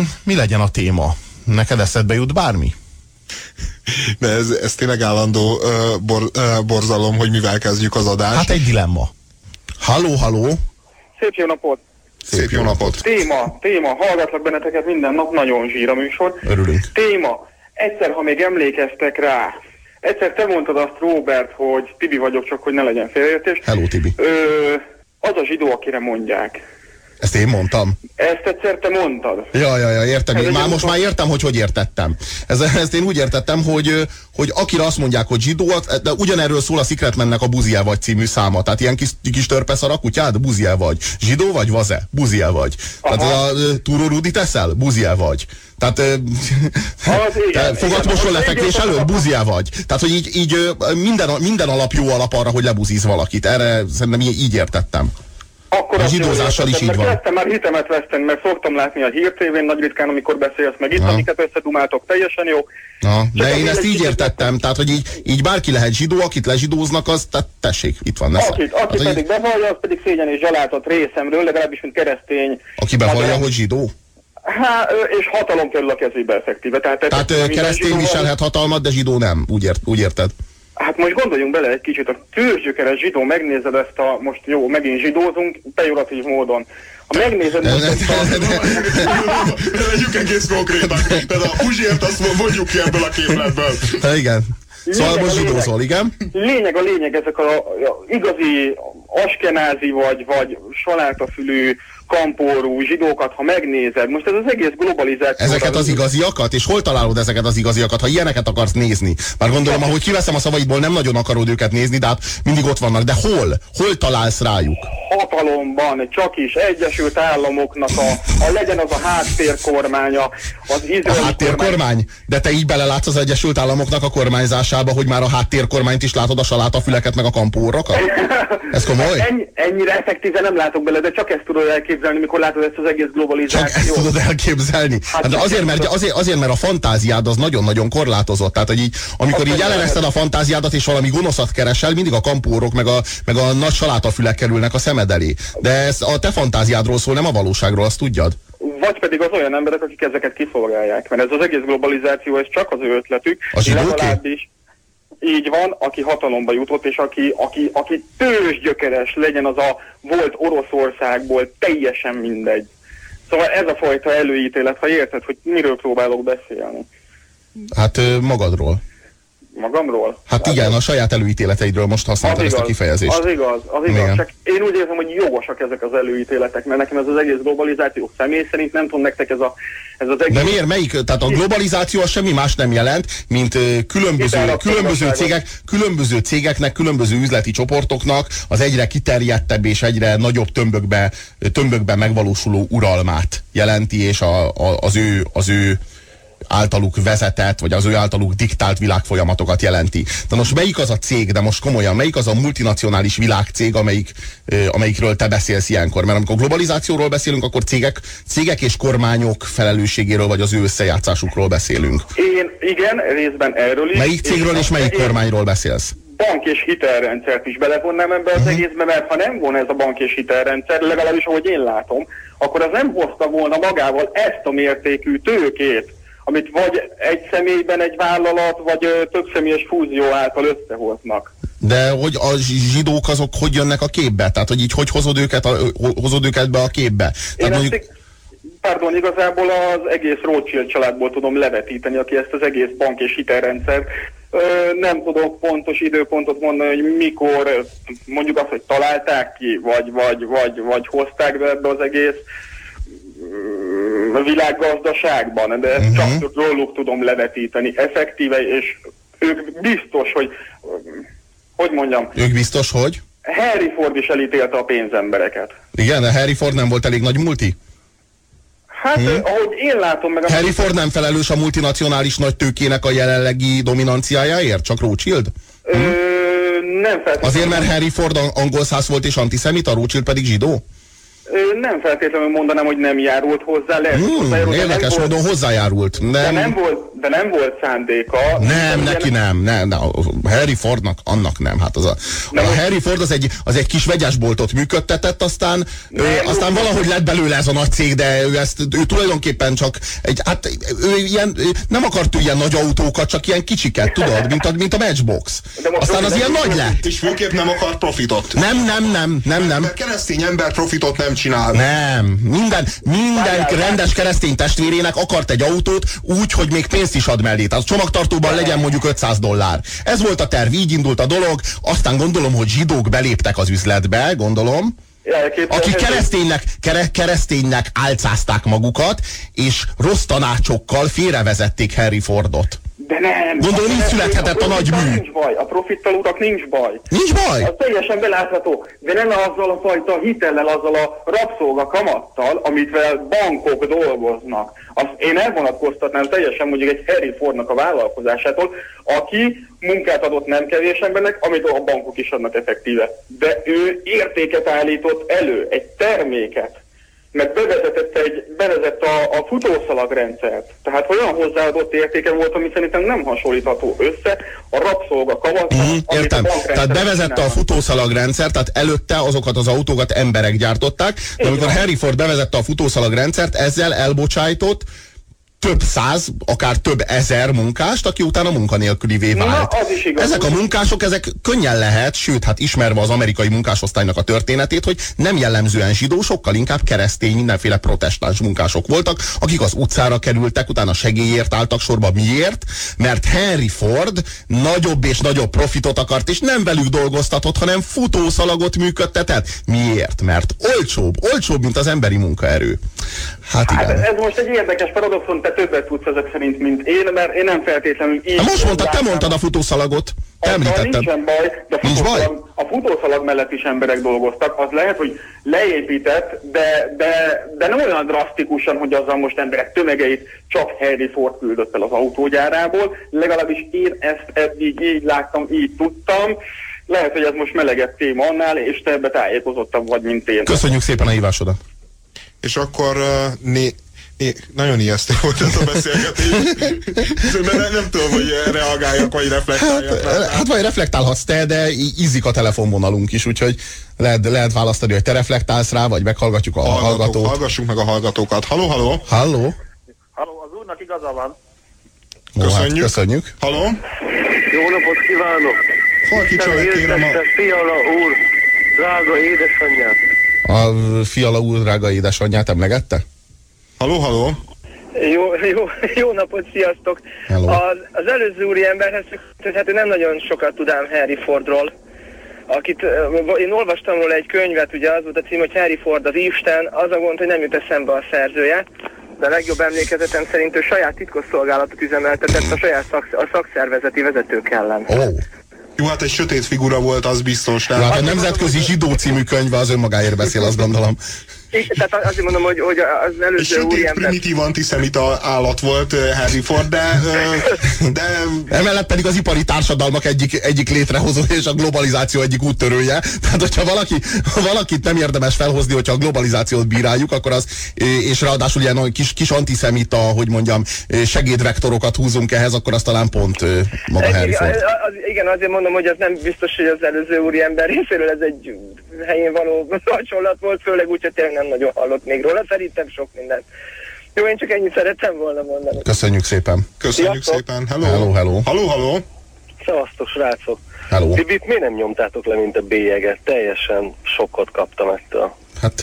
mi legyen a téma? Neked eszedbe jut bármi? De ez tényleg állandó borzalom, hogy mivel kezdjük az adást. Hát egy dilemma. Halló, halló! Szép jó napot! Szép jó napot! Téma, hallgatlak benneteket minden nap, nagyon zsír a műsor. Örülünk. Téma, egyszer, ha még emlékeztek rá, egyszer te mondtad azt, Róbert, hogy Tibi vagyok, csak hogy ne legyen félreértés. Hello, Tibi. Az a zsidó, akire mondják. Ezt én mondtam? Ezt egyszer te mondtad. Ja, értem. Most már értem, hogy értettem. Ezt én úgy értettem, hogy akire azt mondják, hogy zsidó, de ugyanerről szól a Secretmannek a Buziel vagy című száma. Tehát ilyen kis törpeszar a kutyád, Buziel vagy. Zsidó vagy, vaze? Buziel vagy. Tehát a Túró Rudit eszel? Buziel vagy. Tehát fogatmosol lefekvés előtt? Buziel vagy. Tehát, hogy így minden alap jó alap arra, hogy lebuzíz valakit. Erre szerintem így értettem. Akkor a zsidózással is így van. Kezdtem már hitemet veszteni, mert szoktam látni a Hír TV-n nagy ritkán, amikor beszélsz meg itt, amiket összedumáltok, teljesen jó. De én ezt így értettem, tehát hogy így bárki lehet zsidó, akit lezsidóznak, az, tehát tessék, itt van. Aki pedig bevallja, az pedig szégyen és zsalátot részemről, legalábbis mint keresztény. Aki bevallja, hogy zsidó? És hatalom kerül a kezébe effektíve. Tehát keresztény viselhet hatalmat, de zsidó nem, úgy érted? Hát most gondoljunk bele egy kicsit, a tőzsgyökeres zsidó, megnézed ezt a, most jó, megint zsidózunk, pejoratív módon. Ha megnézed most ezt a... Legyünk egész konkrétak, tehát a Uzsért azt mondjuk ki ebből a képletből. Igen. Szóval most zsidózol, igen? Lényeg, ezek a igazi askenázi vagy salátafülű kampórú zsidókat, ha megnézed, most ez az egész globalizáció... Ezeket az igaziakat? És hol találod ezeket az igaziakat, ha ilyeneket akarsz nézni? Már gondolom, ahogy kiveszem a szavaidból, nem nagyon akarod őket nézni, de hát mindig ott vannak. De hol? Hol találsz rájuk? Hatalomban, csak is Egyesült Államoknak legyen az a háttérkormánya, az izraeli a háttérkormány? De te így belelátsz az Egyesült Államoknak a kormányzásába, hogy már a háttérkormányt is látod, a salátafüleket meg a kampórakat? Ez komoly? Ennyire effektíven nem látok bele, de csak ezt tudod elképzelni, mikor látod ezt az egész globalizációt. Csak ezt tudod elképzelni? Hát azért, mert a fantáziád az nagyon-nagyon korlátozott. Tehát, hogy így, amikor így elereszted a fantáziádat, és valami gonoszat keresel, mindig a kampórok, meg a nagy salátafülek kerülnek a szemed elé. De ez a te fantáziádról szól, nem a valóságról, azt tudjad? Vagy pedig az olyan emberek, akik ezeket kiszolgálják. Mert ez az egész globalizáció, ez csak az ő ötletük. A zsidóké? Legalábbis így van, aki hatalomba jutott, és aki tőzsgyökeres, legyen az a volt Oroszországból, teljesen mindegy. Szóval ez a fajta előítélet, ha érted, hogy miről próbálok beszélni. Hát magadról. Magamról? Hát igen, a saját előítéleteidről most használtad ezt a kifejezést. Az igaz. Csak én úgy érzem, hogy jogosak ezek az előítéletek, mert nekem ez az egész globalizáció személy szerint, nem tudom nektek ez az egész... De miért? Tehát a globalizáció az semmi más nem jelent, mint különböző cégeknek, különböző üzleti csoportoknak az egyre kiterjedtebb és egyre nagyobb tömbökbe megvalósuló uralmát jelenti, és az ő általuk vezetett, vagy az ő általuk diktált világfolyamatokat jelenti. De most melyik az a cég, de most komolyan, melyik az a multinacionális világcég, amelyikről te beszélsz ilyenkor? Mert amikor globalizációról beszélünk, akkor cégek és kormányok felelősségéről, vagy az ő összejátszásukról beszélünk. Igen, részben erről is. Melyik cégről és melyik kormányról beszélsz? Bank és hitelrendszert is belevonnám ebbe az egészbe, mert ha nem von ez a bank és hitelrendszer, legalábbis ahogy én látom, akkor az nem hozta volna magával ezt a mértékű tőkét, amit vagy egy személyben egy vállalat, vagy több személyes fúzió által összehoznak. De hogy a zsidók azok hogy jönnek a képbe? Tehát, hogy így hogy hozod őket be a képbe? Tehát igazából az egész Rothschild családból tudom levetíteni, aki ezt az egész bank és hitelrendszer. Nem tudok pontos időpontot mondani, hogy mikor, mondjuk azt, hogy találták ki, vagy hozták be ebbe az egész a világgazdaságban, de ezt csak róluk tudom levetíteni effektíve, és ők biztos, hogy mondjam. Ők biztos, hogy? Henry Ford is elítélte a pénzembereket. Igen, de Henry Ford nem volt elég nagy multi? Hát, ahogy én látom meg... Henry Ford nem felelős a multinacionális nagy tőkének a jelenlegi dominanciájáért? Csak Rothschild? Nem feltétlenül. Azért, mert Henry Ford angol szász volt és antiszemita, Rothschild pedig zsidó? Nem feltétlenül mondanám, hogy nem járult hozzá. Érdekes módon hozzájárult. De de nem volt szándéka. Nem, neki nem. Harry Fordnak annak nem. Hát a Harry Ford az egy kis vegyesboltot működtetett, aztán valahogy lett belőle ez a nagy cég, de ő tulajdonképpen csak nem akart ilyen nagy autókat, csak ilyen kicsiket, tudod, mint a Matchbox. Aztán az ilyen nagy lett. És főképp nem akar profitot. Nem. Mert keresztény ember profitot nem csinál. Nem. Minden rendes keresztény testvérének akart egy autót úgy, hogy még pénzt is ad mellé. Tehát a csomagtartóban legyen mondjuk $500. Ez volt a terv, így indult a dolog, aztán gondolom, hogy zsidók beléptek az üzletbe, gondolom, akik kereszténynek álcázták magukat, és rossz tanácsokkal félrevezették Harry Fordot. De nem. Gondolom, így születhetett a nagy mű. Nincs baj, a profittal, urak, nincs baj. Nincs baj? Az teljesen belátható, de nem azzal a fajta hitellel, azzal a rabszolga kamattal, amitvel bankok dolgoznak. Azt én elvonatkoztatnám teljesen mondjuk egy Harry Fordnak a vállalkozásától, aki munkát adott nem kevés embernek, amit a bankok is adnak effektíve. De ő értéket állított elő, egy terméket. Mert bevezette a futószalagrendszert. Tehát olyan hozzáadott értéke volt, ami szerintem nem hasonlítható össze a rabszolga kamattal. Értem. Tehát bevezette a futószalagrendszert, tehát előtte azokat az autókat emberek gyártották, de amikor Harry Ford bevezette a futószalagrendszert, ezzel elbocsájtott több száz, akár több ezer munkást, aki utána munkanélkülivé vált. Ezek a munkások, ezek könnyen lehet, sőt, hát ismerve az amerikai munkásosztálynak a történetét, hogy nem jellemzően zsidó, sokkal inkább keresztény, mindenféle protestáns munkások voltak, akik az utcára kerültek, utána segélyért álltak sorba. Miért? Mert Henry Ford nagyobb és nagyobb profitot akart, és nem velük dolgoztatott, hanem futószalagot működtetett. Miért? Mert olcsóbb, mint az emberi munkaerő. Hát igen. Ez most egy érdekes paradoxon, te többet tudsz ezek szerint, mint én, mert én nem feltétlenül így... Most mondtad, te mondtad a futószalagot. Te említetted. Nincsen baj, de a futószalag mellett is emberek dolgoztak. Az lehet, hogy leépített, de nem olyan drasztikusan, hogy azzal most emberek tömegeit csak Harry Ford küldött el az autógyárából. Legalábbis én ezt eddig így láttam, így tudtam. Lehet, hogy ez most melegebb téma annál, és te ebbe tájékozottabb vagy, mint én. Köszönjük szépen a hívásodat. És akkor nagyon ijesztő volt ez a beszélgetés. nem tudom, hogy reagáljak, vagy reflektáljak. Hát vagy reflektálhatsz te, de ízik a telefonvonalunk is, úgyhogy lehet választani, hogy te reflektálsz rá, vagy meghallgatjuk a hallgatót. Hallgassuk meg a hallgatókat. Halló? Halló, az úrnak igaza van. Köszönjük. Halló? Jó napot kívánok! Halkítsanak, kérem a... Fiala úr, drága édesanyját. A Fiala úr drága édesanyját emlegette? Halló? Jó napot, sziasztok! Az előző úri emberhez, hát nem nagyon sokat tudám Harry Fordról, akit én olvastam róla egy könyvet, ugye az volt a cím, hogy Harry Ford az Isten, az a gond, hogy nem jut eszembe a szerzője, de a legjobb emlékezetem szerint ő saját titkosszolgálatot üzemeltetett a saját szakszervezeti vezetők ellen. Jó, hát egy sötét figura volt, az biztos. Hát a Nemzetközi Zsidó című könyve az önmagáért beszél, azt gondolom. Tehát azért mondom, hogy az előző úri ember... primitív antiszemita állat volt Harry Ford, de... Emellett pedig az ipari társadalmak egyik létrehozó és a globalizáció egyik úttörője. Tehát, hogyha valakit nem érdemes felhozni, hogyha a globalizációt bíráljuk, akkor az, és ráadásul ilyen kis antiszemita, hogy mondjam, segédvektorokat húzunk ehhez, akkor az talán pont maga Harry Ford. Igen, azért mondom, hogy az nem biztos, hogy az előző úri ember részéről ez egy helyén való hasonlat volt, főleg úgy, hogy tényleg nem nagyon hallott még róla, szerintem sok mindent. Jó, én csak ennyit szerettem volna mondani. Köszönjük szépen. Köszönjük szépen. Hello. Szevasztok, srácok. Hello. Bibit miért nem nyomtátok le, mint a bélyeget? Teljesen sokkot kaptam ettől. Hát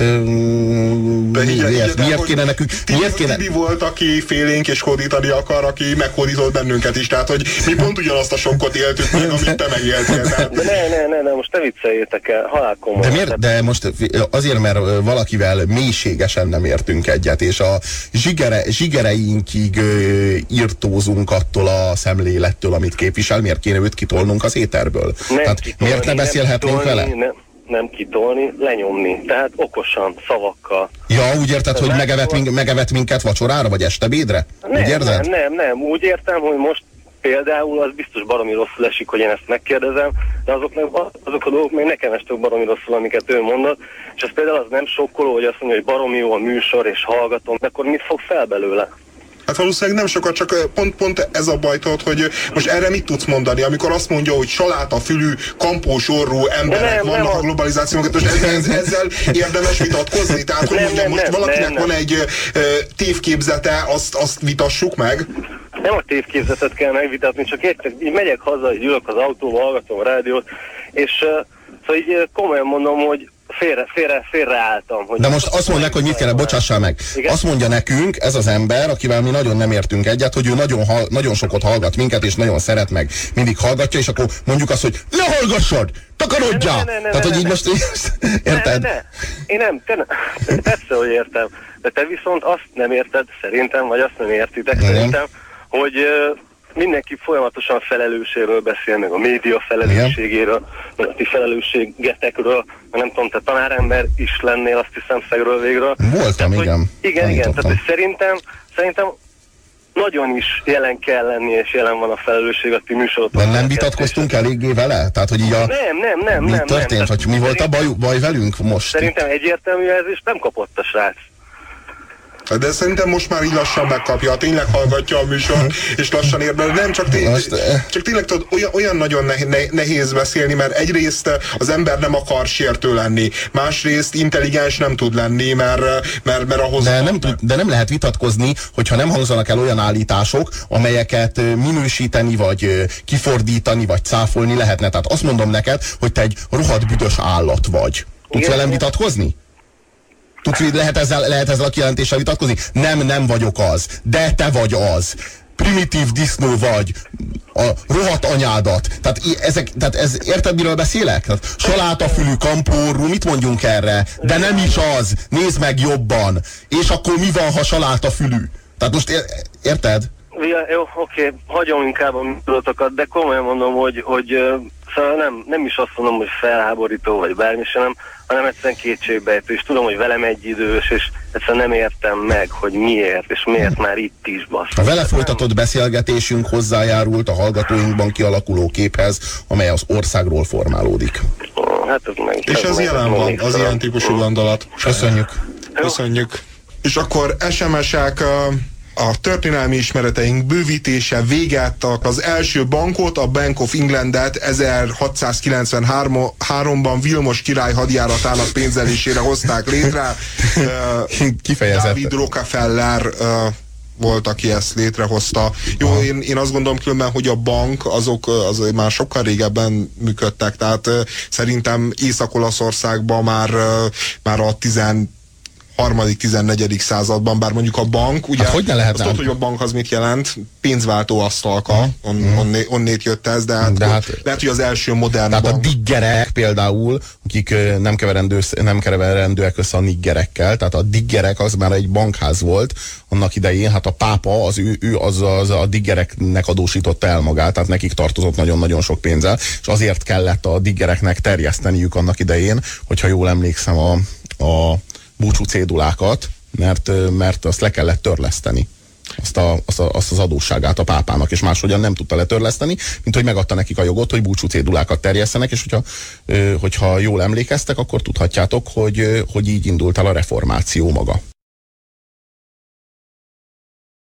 miért kéne nekünk? Tibi volt, aki félénk és hódítani akar, aki meghódított bennünket is. Tehát, hogy mi pont ugyanazt a sokkot éltük meg, amit te megéltél. De ne, most ne vicceljétek el, halálkomoly. De miért? De most azért, mert valakivel mélységesen nem értünk egyet, és a zsigereinkig írtózunk attól a szemlélettől, amit képvisel, miért kéne őt kitolnunk az éterből? Tehát miért ne beszélhetnénk vele? Nem kitolni, lenyomni. Tehát okosan, szavakkal. Ja, úgy érted, hogy megevett minket vacsorára, vagy estebédre? Úgy érzed? Nem. Úgy értem, hogy most például az biztos baromi rosszul esik, hogy én ezt megkérdezem, de azok a dolgok még nekem estek baromi rosszul, amiket ő mondott, és ez például az nem sokkoló, hogy azt mondja, hogy baromi jó a műsor, és hallgatom, de akkor mit fog fel belőle? Hát Hát valószínűleg nem sokat, csak pont ez a baj, tudod, hogy most erre mit tudsz mondani, amikor azt mondja, hogy salátafülű, kampós orrú emberek vannak a globalizációnak, most ezzel érdemes vitatkozni? Tehát, hogy mondjam, most valakinek van egy tévképzete, azt vitassuk meg? Nem a tévképzetet kell megvitatni, csak így megyek haza, így ülök az autóba, hallgatom a rádiót, és szóval így komolyan mondom, hogy félreálltam. De most azt mondják, hogy mit kell, bocsássál meg. Igen? Azt mondja nekünk ez az ember, akivel mi nagyon nem értünk egyet, hogy ő nagyon sokat hallgat minket, és nagyon szeret meg. Mindig hallgatja, és akkor mondjuk azt, hogy ne hallgassad! Takarodjál! Tehát, hogy így most érted? Én nem. Persze, hogy értem. De te viszont azt nem érted, szerintem, vagy azt nem értitek, szerintem, hogy mindenki folyamatosan felelősségről beszél, meg a média felelősségéről, meg a ti felelősségetekről, nem tudom, te tanárember is lennél, azt hiszem, szegről végről. Voltam, igen. Igen, tehát szerintem nagyon is jelen kell lenni, és jelen van a felelősség a ti műsorotokon. De nem vitatkoztunk eléggé vele? Tehát, hogy így Nem. Mi történt? Vagy mi volt a baj velünk most? Szerintem egyértelmű jelzést nem kapott a srác. De szerintem most már így lassan megkapja, tényleg hallgatja a műsor, és lassan ér be. Nem, csak tényleg tudod, olyan nagyon nehéz beszélni, mert egyrészt az ember nem akar sértő lenni, másrészt intelligens nem tud lenni, mert ahhoz... De nem lehet vitatkozni, hogyha nem hangzanak el olyan állítások, amelyeket minősíteni, vagy kifordítani, vagy cáfolni lehetne. Tehát azt mondom neked, hogy te egy rohadt büdös állat vagy. Tudsz velem vitatkozni? Tudsz, lehet ezzel a kijelentéssel vitatkozni? Nem vagyok az. De te vagy az. Primitív disznó vagy. A rohadt anyádat. Tehát ez érted, miről beszélek? Salátafülű, kampórú, mit mondjunk erre? De nem is az. Nézd meg jobban. És akkor mi van, ha salátafülű? Tehát most érted? Jó, oké, hagyom inkább a műsorotokat, de komolyan mondom, hogy szóval nem is azt mondom, hogy felháborító, vagy bármi sem, hanem egyszerűen kétségbejtő, és tudom, hogy velem egyidős, és egyszerűen nem értem meg, hogy miért, és miért már itt is basz. A vele folytatott beszélgetésünk hozzájárult a hallgatóinkban kialakuló képhez, amely az országról formálódik. Hát ez meg, és ez jelen van, az ilyen típusú gondolat. Köszönjük. És akkor SMS-ek... A történelmi ismereteink bővítése véget, az első bankot, a Bank of Englandet 1693-ban Vilmos király hadjáratának pénzelésére hozták létre. David Rockefeller volt, aki ezt létrehozta. Jó, én azt gondolom különben, hogy a bank azok már sokkal régebben működtek, tehát szerintem Észak-Olaszországban már a 13.-14. században, bár mondjuk a bank, ugye, hogy ne azt tudod, hogy a bank az mit jelent? Pénzváltó asztalka, onnét jött ez, de lehet, hogy az első modern tehát bank. A diggerek például, akik nem keverendőek össze a niggerekkel, tehát a diggerek az már egy bankház volt annak idején, hát a pápa ő a diggereknek adósította el magát, tehát nekik tartozott nagyon-nagyon sok pénzzel, és azért kellett a diggereknek terjeszteniük annak idején, hogyha jól emlékszem a búcsú cédulákat, mert azt le kellett törleszteni. Azt az adósságát a pápának, és máshogyan nem tudta letörleszteni, mint hogy megadta nekik a jogot, hogy búcsú cédulákat terjesszenek, és hogyha jól emlékeztek, akkor tudhatjátok, hogy így indult el a reformáció maga.